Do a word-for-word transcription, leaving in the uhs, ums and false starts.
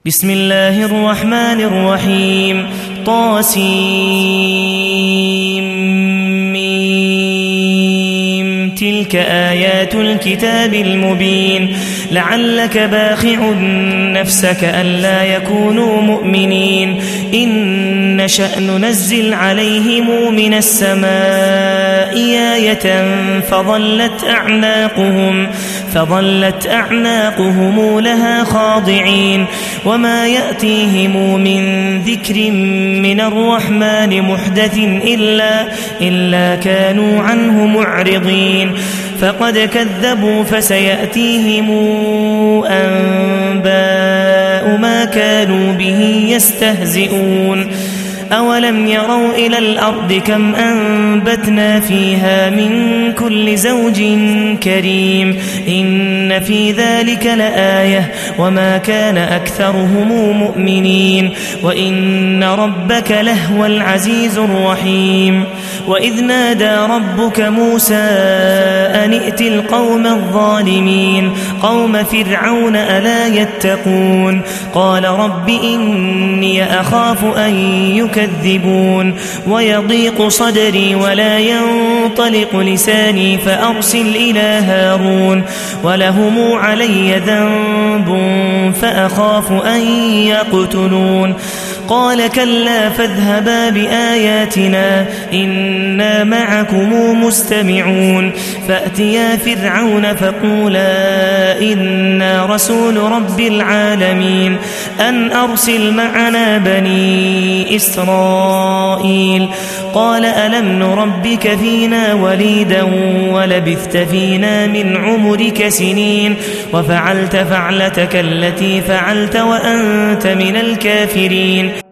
بسم الله الرحمن الرحيم طاسيم تلك آيات الكتاب المبين لعلك باخع نفسك ألا يكونوا مؤمنين إن نشأ ننزل عليهم من السماء آية فظلت أعناقهم فظلت أعناقهم لها خاضعين وما يأتيهم من ذكر من الرحمن محدث إلا, إلا كانوا عنه معرضين فقد كذبوا فسيأتيهم أنباء ما كانوا به يستهزئون أولم يروا إلى الأرض كم أنبتنا فيها من كل زوج كريم إن في ذلك لآية وما كان أكثرهم مؤمنين وإن ربك لهو العزيز الرحيم وإذ نادى ربك موسى أن ائت القوم الظالمين قوم فرعون ألا يتقون قال رب إني أخاف أن يكذبون ويضيق صدري ولا ينطلق لساني فأرسل إلى هارون ولهم علي ذنب فأخاف أن يقتلون قال كلا فاذهبا بآياتنا إنا معكم مستمعون فأتيا فرعون فقولا إنا رسول رب العالمين أن أرسل معنا بني إسرائيل قال ألم نربك فينا وليدا ولبثت فينا من عمرك سنين وفعلت فعلتك التي فعلت وأنت من الكافرين